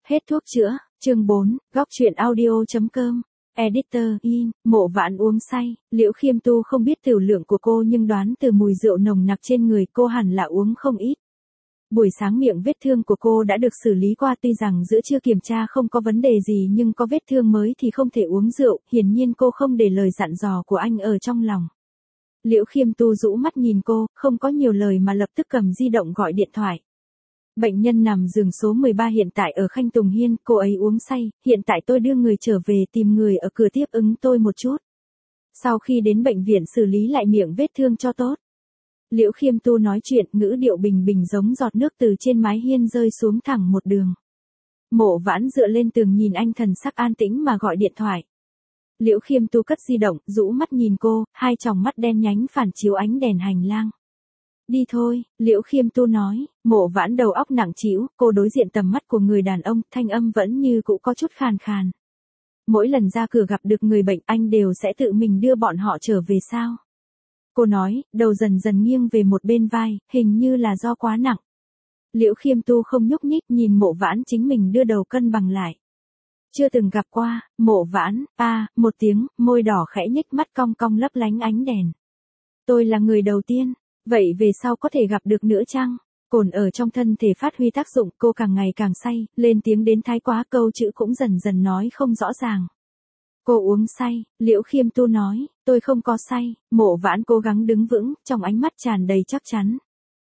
Hết thuốc chữa, chương 4, góc truyện audio.com. Editor, in, Mộ Vãn uống say, Liễu Khiêm Tu không biết tiểu lượng của cô nhưng đoán từ mùi rượu nồng nặc trên người cô hẳn là uống không ít. Buổi sáng miệng vết thương của cô đã được xử lý qua, tuy rằng giữa trưa kiểm tra không có vấn đề gì nhưng có vết thương mới thì không thể uống rượu, hiển nhiên cô không để lời dặn dò của anh ở trong lòng. Liễu Khiêm Tu rũ mắt nhìn cô, không có nhiều lời mà lập tức cầm di động gọi điện thoại. Bệnh nhân nằm giường số 13 hiện tại ở Khanh Tùng Hiên, cô ấy uống say, hiện tại tôi đưa người trở về tìm người ở cửa tiếp ứng tôi một chút. Sau khi đến bệnh viện xử lý lại miệng vết thương cho tốt. Liễu Khiêm Tu nói chuyện, ngữ điệu bình bình giống giọt nước từ trên mái hiên rơi xuống thẳng một đường. Mộ Vãn dựa lên tường nhìn anh thần sắc an tĩnh mà gọi điện thoại. Liễu Khiêm Tu cất di động, rũ mắt nhìn cô, hai tròng mắt đen nhánh phản chiếu ánh đèn hành lang. Đi thôi, Liễu Khiêm Tu nói. Mộ Vãn đầu óc nặng trĩu, cô đối diện tầm mắt của người đàn ông, thanh âm vẫn như cũ có chút khàn khàn. Mỗi lần ra cửa gặp được người bệnh anh đều sẽ tự mình đưa bọn họ trở về sao? Cô nói, đầu dần dần nghiêng về một bên vai, hình như là do quá nặng. Liễu Khiêm Tu không nhúc nhích nhìn Mộ Vãn chính mình đưa đầu cân bằng lại. Chưa từng gặp qua, Mộ Vãn, một tiếng, môi đỏ khẽ nhếch, mắt cong cong lấp lánh ánh đèn. Tôi là người đầu tiên, vậy về sau có thể gặp được nữa chăng? Cồn ở trong thân thể phát huy tác dụng, cô càng ngày càng say, lên tiếng đến thái quá, câu chữ cũng dần dần nói không rõ ràng. Cô uống say, Liễu Khiêm Tu nói, tôi không có say. Mộ Vãn cố gắng đứng vững, trong ánh mắt tràn đầy chắc chắn.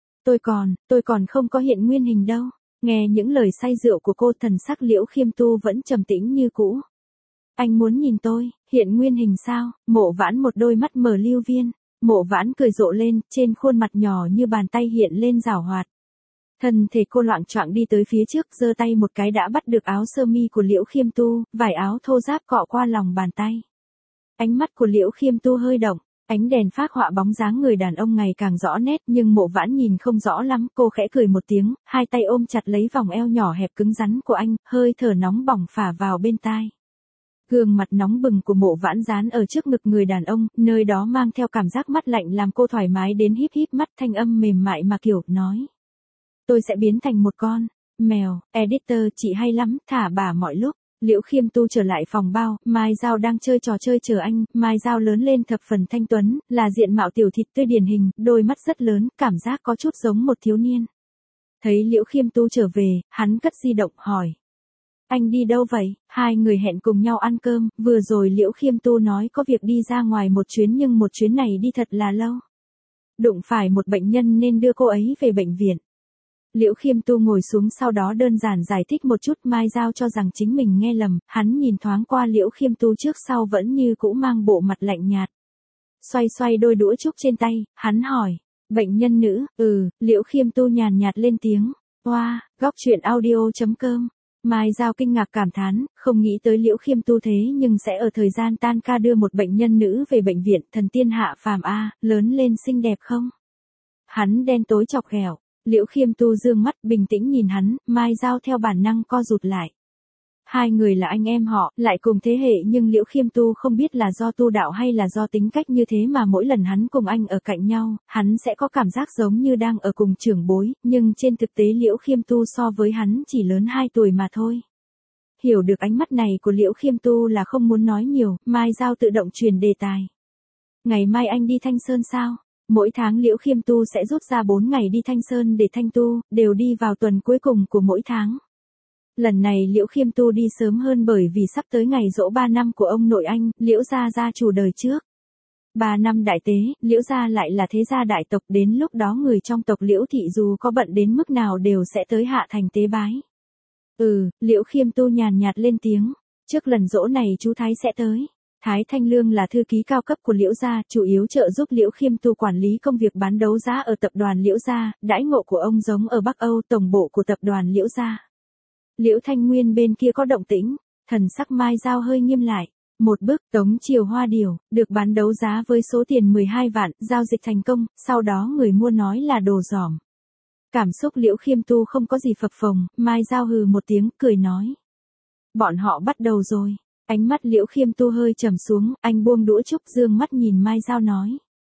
Tôi còn không có hiện nguyên hình đâu. Nghe những lời say rượu của cô, thần sắc Liễu Khiêm Tu vẫn trầm tĩnh như cũ. Anh muốn nhìn tôi, hiện nguyên hình sao? Mộ Vãn một đôi mắt mở lưu viên. Mộ Vãn cười rộ lên, trên khuôn mặt nhỏ như bàn tay hiện lên giảo hoạt. Thân thể cô loạng choạng đi tới phía trước, giơ tay một cái đã bắt được áo sơ mi của Liễu Khiêm Tu, vải áo thô ráp cọ qua lòng bàn tay. Ánh mắt của Liễu Khiêm Tu hơi động, ánh đèn phác họa bóng dáng người đàn ông ngày càng rõ nét nhưng Mộ Vãn nhìn không rõ lắm, cô khẽ cười một tiếng, hai tay ôm chặt lấy vòng eo nhỏ hẹp cứng rắn của anh, hơi thở nóng bỏng phả vào bên tai. Gương mặt nóng bừng của Mộ Vãn dán ở trước ngực người đàn ông, nơi đó mang theo cảm giác mát lạnh làm cô thoải mái đến híp híp mắt, thanh âm mềm mại mà kiểu nói. Tôi sẽ biến thành một con mèo. Editor, chị hay lắm, thả bà mọi lúc. Liễu Khiêm Tu trở lại phòng bao, Mai Giao đang chơi trò chơi chờ anh, Mai Giao lớn lên thập phần thanh tuấn, là diện mạo tiểu thịt tươi điển hình, đôi mắt rất lớn, cảm giác có chút giống một thiếu niên. Thấy Liễu Khiêm Tu trở về, hắn cất di động hỏi. Anh đi đâu vậy? Hai người hẹn cùng nhau ăn cơm, vừa rồi Liễu Khiêm Tu nói có việc đi ra ngoài một chuyến nhưng một chuyến này đi thật là lâu. Đụng phải một bệnh nhân nên đưa cô ấy về bệnh viện. Liễu Khiêm Tu ngồi xuống sau đó đơn giản giải thích một chút, Mai Giao cho rằng chính mình nghe lầm, hắn nhìn thoáng qua Liễu Khiêm Tu trước sau vẫn như cũ mang bộ mặt lạnh nhạt. Xoay xoay đôi đũa trúc trên tay, hắn hỏi, bệnh nhân nữ, Liễu Khiêm Tu nhàn nhạt lên tiếng, wow, góc truyện audio.com. Mai Giao kinh ngạc cảm thán, không nghĩ tới Liễu Khiêm Tu thế nhưng sẽ ở thời gian tan ca đưa một bệnh nhân nữ về bệnh viện, thần tiên hạ phàm a, lớn lên xinh đẹp không? Hắn đen tối chọc ghẹo. Liễu Khiêm Tu dương mắt bình tĩnh nhìn hắn, Mai Giao theo bản năng co rụt lại. Hai người là anh em họ, lại cùng thế hệ nhưng Liễu Khiêm Tu không biết là do tu đạo hay là do tính cách như thế mà mỗi lần hắn cùng anh ở cạnh nhau, hắn sẽ có cảm giác giống như đang ở cùng trưởng bối, nhưng trên thực tế Liễu Khiêm Tu so với hắn chỉ lớn 2 tuổi mà thôi. Hiểu được ánh mắt này của Liễu Khiêm Tu là không muốn nói nhiều, Mai Giao tự động truyền đề tài. Ngày mai anh đi Thanh Sơn sao? Mỗi tháng Liễu Khiêm Tu sẽ rút ra 4 ngày đi Thanh Sơn để thanh tu, đều đi vào tuần cuối cùng của mỗi tháng. Lần này Liễu Khiêm Tu đi sớm hơn bởi vì sắp tới ngày giỗ 3 năm của ông nội anh, Liễu gia gia chủ đời trước. 3 năm đại tế, Liễu gia lại là thế gia đại tộc, đến lúc đó người trong tộc Liễu thị dù có bận đến mức nào đều sẽ tới hạ thành tế bái. Liễu Khiêm Tu nhàn nhạt lên tiếng, trước lần giỗ này chú Thái sẽ tới. Thái Thanh Lương là thư ký cao cấp của Liễu gia, chủ yếu trợ giúp Liễu Khiêm Tu quản lý công việc bán đấu giá ở tập đoàn Liễu gia, đãi ngộ của ông giống ở Bắc Âu, tổng bộ của tập đoàn Liễu gia. Liễu Thanh Nguyên bên kia có động tĩnh, thần sắc Mai Giao hơi nghiêm lại. Một bức Tống Triều Hoa Điểu, được bán đấu giá với số tiền 12 vạn, giao dịch thành công, sau đó người mua nói là đồ giỏm. Cảm xúc Liễu Khiêm Tu không có gì phập phồng, Mai Giao hừ một tiếng, cười nói. Bọn họ bắt đầu rồi. Ánh mắt Liễu Khiêm Tu hơi trầm xuống, anh buông đũa trúc dương mắt nhìn Mai Giao nói.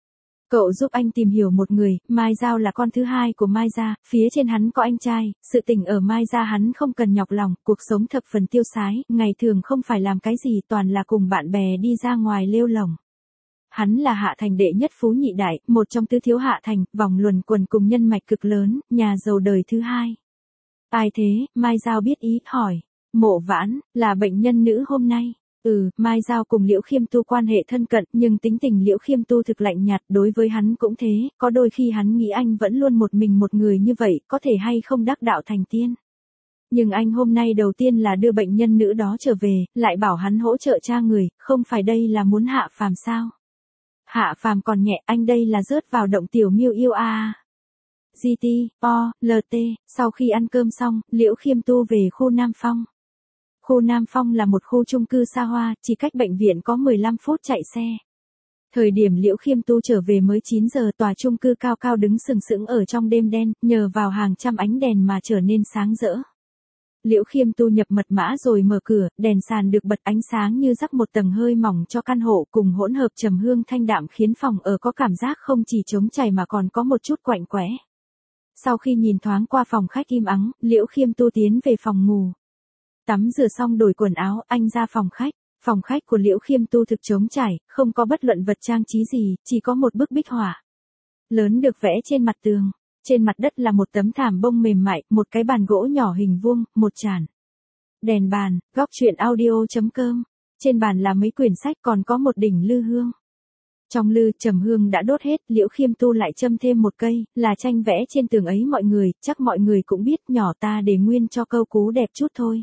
Cậu giúp anh tìm hiểu một người, Mai Giao là con thứ hai của Mai Gia, phía trên hắn có anh trai, sự tình ở Mai Gia hắn không cần nhọc lòng, cuộc sống thập phần tiêu sái, ngày thường không phải làm cái gì toàn là cùng bạn bè đi ra ngoài lêu lổng. Hắn là Hạ Thành đệ nhất phú nhị đại, một trong tứ thiếu Hạ Thành, vòng luẩn quẩn cùng nhân mạch cực lớn, nhà giàu đời thứ hai. Ai thế? Mai Giao biết ý, hỏi. Mộ Vãn, là bệnh nhân nữ hôm nay. Mai Giao cùng Liễu Khiêm Tu quan hệ thân cận, nhưng tính tình Liễu Khiêm Tu thực lạnh nhạt, đối với hắn cũng thế, có đôi khi hắn nghĩ anh vẫn luôn một mình một người như vậy, có thể hay không đắc đạo thành tiên. Nhưng anh hôm nay đầu tiên là đưa bệnh nhân nữ đó trở về, lại bảo hắn hỗ trợ cha người, không phải đây là muốn hạ phàm sao? Hạ phàm còn nhẹ, anh đây là rớt vào động tiểu miêu yêu a. GT, O, LT, sau khi ăn cơm xong, Liễu Khiêm Tu về khu Nam Phong. Khu Nam Phong là một khu chung cư xa hoa, chỉ cách bệnh viện có 15 phút chạy xe. Thời điểm Liễu Khiêm Tu trở về mới 9 giờ, tòa chung cư cao cao đứng sừng sững ở trong đêm đen, nhờ vào hàng trăm ánh đèn mà trở nên sáng rỡ. Liễu Khiêm Tu nhập mật mã rồi mở cửa, đèn sàn được bật ánh sáng như rắc một tầng hơi mỏng cho căn hộ cùng hỗn hợp trầm hương thanh đạm khiến phòng ở có cảm giác không chỉ trống trải mà còn có một chút quạnh quẽ. Sau khi nhìn thoáng qua phòng khách im ắng, Liễu Khiêm Tu tiến về phòng ngủ. Tắm rửa xong đổi quần áo, anh ra phòng khách. Phòng khách của Liễu Khiêm Tu thực trống trải, không có bất luận vật trang trí gì, chỉ có một bức bích họa lớn được vẽ trên mặt tường. Trên mặt đất là một tấm thảm bông mềm mại, một cái bàn gỗ nhỏ hình vuông, một chản đèn bàn, góc truyện audio.com. Trên bàn là mấy quyển sách còn có một đỉnh lư hương. Trong lư, trầm hương đã đốt hết, Liễu Khiêm Tu lại châm thêm một cây, là tranh vẽ trên tường ấy mọi người, chắc mọi người cũng biết, nhỏ ta để nguyên cho câu cú đẹp chút thôi.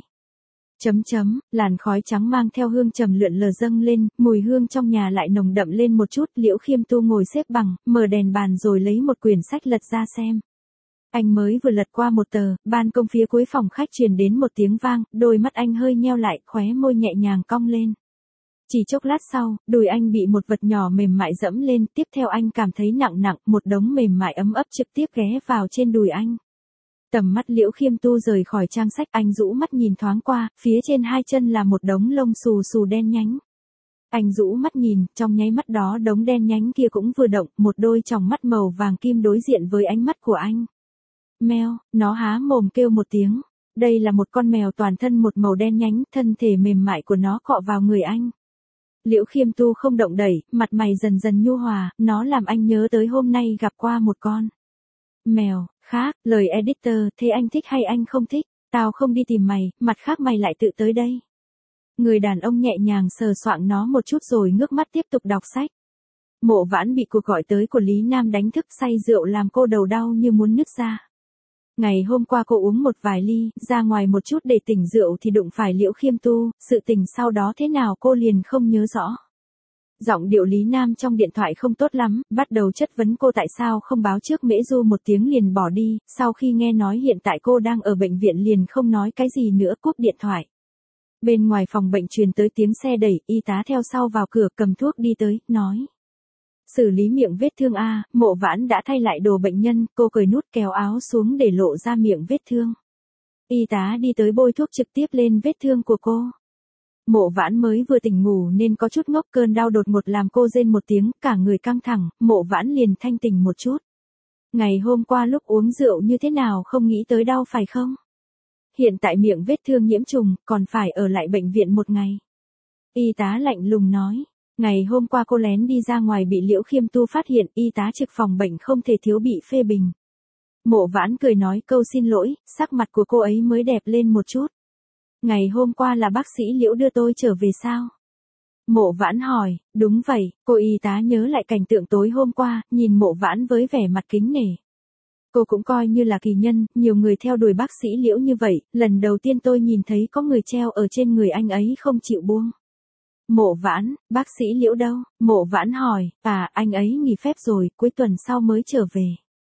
Làn khói trắng mang theo hương trầm lượn lờ dâng lên, mùi hương trong nhà lại nồng đậm lên một chút, Liễu Khiêm Tu ngồi xếp bằng, mở đèn bàn rồi lấy một quyển sách lật ra xem. Anh mới vừa lật qua một tờ, ban công phía cuối phòng khách truyền đến một tiếng vang, đôi mắt anh hơi nheo lại, khóe môi nhẹ nhàng cong lên. Chỉ chốc lát sau, đùi anh bị một vật nhỏ mềm mại dẫm lên, tiếp theo anh cảm thấy nặng nặng, một đống mềm mại ấm ấp trực tiếp ghé vào trên đùi anh. Tầm mắt Liễu Khiêm Tu rời khỏi trang sách, anh rũ mắt nhìn thoáng qua, phía trên hai chân là một đống lông xù xù đen nhánh. Anh rũ mắt nhìn, trong nháy mắt đó đống đen nhánh kia cũng vừa động, một đôi tròng mắt màu vàng kim đối diện với ánh mắt của anh. Meo, nó há mồm kêu một tiếng. Đây là một con mèo toàn thân một màu đen nhánh, thân thể mềm mại của nó cọ vào người anh. Liễu Khiêm Tu không động đẩy, mặt mày dần dần nhu hòa, nó làm anh nhớ tới hôm nay gặp qua một con mèo khác. Lời editor, thế anh thích hay anh không thích? Tao không đi tìm mày, mặt khác mày lại tự tới đây. Người đàn ông nhẹ nhàng sờ soạng nó một chút rồi ngước mắt tiếp tục đọc sách. Mộ Vãn bị cuộc gọi tới của Lý Nam đánh thức, say rượu làm cô đầu đau như muốn nứt ra. Ngày hôm qua cô uống một vài ly, ra ngoài một chút để tỉnh rượu thì đụng phải Liễu Khiêm Tu, sự tình sau đó thế nào cô liền không nhớ rõ. Giọng điệu Lý Nam trong điện thoại không tốt lắm, bắt đầu chất vấn cô tại sao không báo trước Mễ Du một tiếng liền bỏ đi, sau khi nghe nói hiện tại cô đang ở bệnh viện liền không nói cái gì nữa, cúp điện thoại. Bên ngoài phòng bệnh truyền tới tiếng xe đẩy, y tá theo sau vào cửa cầm thuốc đi tới, nói. Xử lý miệng vết thương a. Mộ Vãn đã thay lại đồ bệnh nhân, cô cởi nút kéo áo xuống để lộ ra miệng vết thương. Y tá đi tới bôi thuốc trực tiếp lên vết thương của cô. Mộ Vãn mới vừa tỉnh ngủ nên có chút ngốc, cơn đau đột ngột làm cô rên một tiếng, cả người căng thẳng, Mộ Vãn liền thanh tỉnh một chút. Ngày hôm qua lúc uống rượu như thế nào không nghĩ tới đau phải không? Hiện tại miệng vết thương nhiễm trùng, còn phải ở lại bệnh viện một ngày. Y tá lạnh lùng nói. Ngày hôm qua cô lén đi ra ngoài bị Liễu Khiêm Tu phát hiện, y tá trực phòng bệnh không thể thiếu bị phê bình. Mộ Vãn cười nói câu xin lỗi, sắc mặt của cô ấy mới đẹp lên một chút. Ngày hôm qua là bác sĩ Liễu đưa tôi trở về sao? Mộ Vãn hỏi, đúng vậy, cô y tá nhớ lại cảnh tượng tối hôm qua, nhìn Mộ Vãn với vẻ mặt kính nể. Cô cũng coi như là kỳ nhân, nhiều người theo đuổi bác sĩ Liễu như vậy, lần đầu tiên tôi nhìn thấy có người treo ở trên người anh ấy không chịu buông. Mộ Vãn, bác sĩ Liễu đâu? Mộ Vãn hỏi, anh ấy nghỉ phép rồi, cuối tuần sau mới trở về.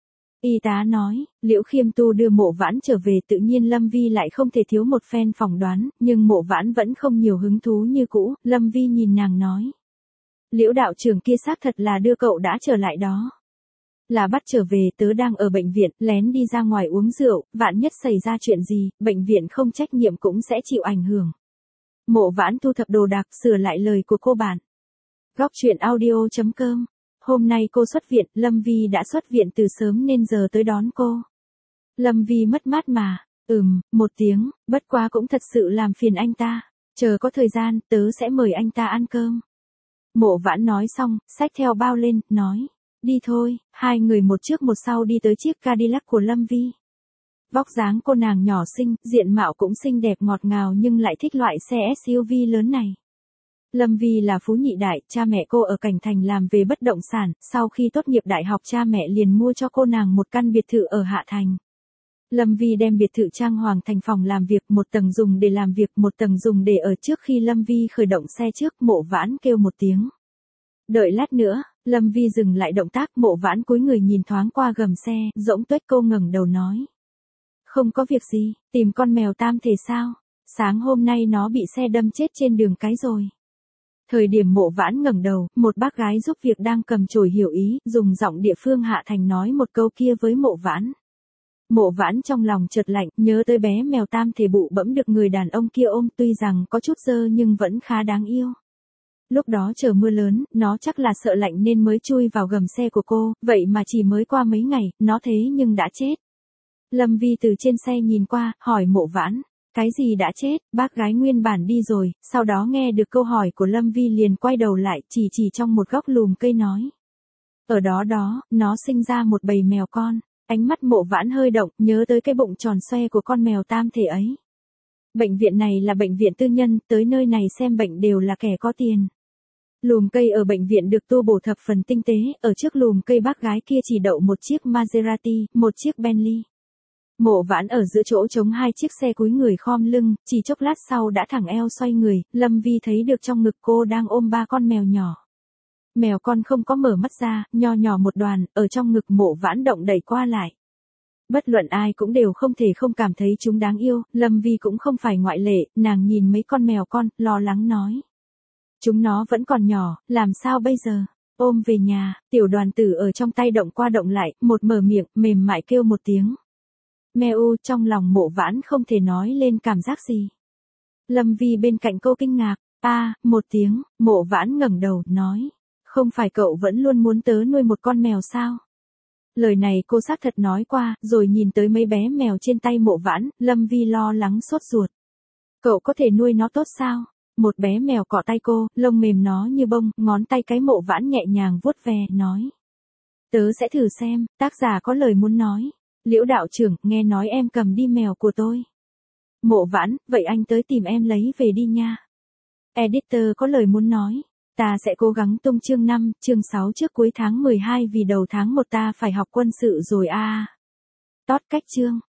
Y tá nói, Liễu Khiêm Tu đưa Mộ Vãn trở về, tự nhiên Lâm Vi lại không thể thiếu một phen phỏng đoán, nhưng Mộ Vãn vẫn không nhiều hứng thú như cũ. Lâm Vi nhìn nàng nói. Liễu đạo trưởng kia xác thật là đưa cậu đã trở lại đó. Là bắt trở về, tớ đang ở bệnh viện, lén đi ra ngoài uống rượu, vạn nhất xảy ra chuyện gì, bệnh viện không trách nhiệm cũng sẽ chịu ảnh hưởng. Mộ Vãn thu thập đồ đạc, sửa lại lời của cô bạn. Góc truyện audio.com Hôm nay cô xuất viện, Lâm Vi đã xuất viện từ sớm nên giờ tới đón cô. Lâm Vi mất mát mà. Một tiếng, bất quá cũng thật sự làm phiền anh ta. Chờ có thời gian, tớ sẽ mời anh ta ăn cơm. Mộ Vãn nói xong, xách theo bao lên, nói. Đi thôi, hai người một trước một sau đi tới chiếc Cadillac của Lâm Vi. Vóc dáng cô nàng nhỏ xinh, diện mạo cũng xinh đẹp ngọt ngào nhưng lại thích loại xe SUV lớn này. Lâm Vi là phú nhị đại, cha mẹ cô ở Cảnh Thành làm về bất động sản, sau khi tốt nghiệp đại học cha mẹ liền mua cho cô nàng một căn biệt thự ở Hạ Thành. Lâm Vi đem biệt thự trang hoàng thành phòng làm việc, một tầng dùng để làm việc, một tầng dùng để ở. Trước khi Lâm Vi khởi động xe trước, Mộ Vãn kêu một tiếng. Đợi lát nữa, Lâm Vi dừng lại động tác, Mộ Vãn cúi người nhìn thoáng qua gầm xe, rỗng tuếch cô ngẩng đầu nói. Không có việc gì, tìm con mèo tam thể sao? Sáng hôm nay nó bị xe đâm chết trên đường cái rồi. Thời điểm Mộ Vãn ngẩng đầu, một bác gái giúp việc đang cầm chổi hiểu ý, dùng giọng địa phương Hạ Thành nói một câu kia với Mộ Vãn. Mộ Vãn trong lòng chợt lạnh, nhớ tới bé mèo tam thể bụ bẫm được người đàn ông kia ôm, tuy rằng có chút dơ nhưng vẫn khá đáng yêu. Lúc đó trời mưa lớn, nó chắc là sợ lạnh nên mới chui vào gầm xe của cô, vậy mà chỉ mới qua mấy ngày, nó thế nhưng đã chết. Lâm Vi từ trên xe nhìn qua, hỏi Mộ Vãn, cái gì đã chết? Bác gái nguyên bản đi rồi, sau đó nghe được câu hỏi của Lâm Vi liền quay đầu lại, chỉ trong một góc lùm cây nói. Ở đó, nó sinh ra một bầy mèo con. Ánh mắt Mộ Vãn hơi động, nhớ tới cái bụng tròn xoe của con mèo tam thể ấy. Bệnh viện này là bệnh viện tư nhân, tới nơi này xem bệnh đều là kẻ có tiền. Lùm cây ở bệnh viện được tu bổ thập phần tinh tế, ở trước lùm cây bác gái kia chỉ đậu một chiếc Maserati, một chiếc Bentley. Mộ Vãn ở giữa chỗ trống hai chiếc xe cúi người khom lưng, chỉ chốc lát sau đã thẳng eo xoay người, Lâm Vi thấy được trong ngực cô đang ôm ba con mèo nhỏ. Mèo con không có mở mắt ra, nho nhỏ một đoàn, ở trong ngực Mộ Vãn động đẩy qua lại. Bất luận ai cũng đều không thể không cảm thấy chúng đáng yêu, Lâm Vi cũng không phải ngoại lệ, nàng nhìn mấy con mèo con, lo lắng nói. Chúng nó vẫn còn nhỏ, làm sao bây giờ? Ôm về nhà, tiểu đoàn tử ở trong tay động qua động lại, một mở miệng, mềm mại kêu một tiếng. Meo, trong lòng Mộ Vãn không thể nói lên cảm giác gì. Lâm Vi bên cạnh cô kinh ngạc, một tiếng, Mộ Vãn ngẩng đầu, nói. Không phải cậu vẫn luôn muốn tớ nuôi một con mèo sao? Lời này cô xác thật nói qua, rồi nhìn tới mấy bé mèo trên tay Mộ Vãn, Lâm Vi lo lắng sốt ruột. Cậu có thể nuôi nó tốt sao? Một bé mèo cọ tay cô, lông mềm nó như bông, ngón tay cái Mộ Vãn nhẹ nhàng vuốt ve, nói. Tớ sẽ thử xem, tác giả có lời muốn nói. Liễu đạo trưởng, nghe nói em cầm đi mèo của tôi. Mộ Vãn, vậy anh tới tìm em lấy về đi nha. Editor có lời muốn nói. Ta sẽ cố gắng tung chương 5, chương 6 trước cuối tháng 12 vì đầu tháng 1 ta phải học quân sự rồi Tót cách chương.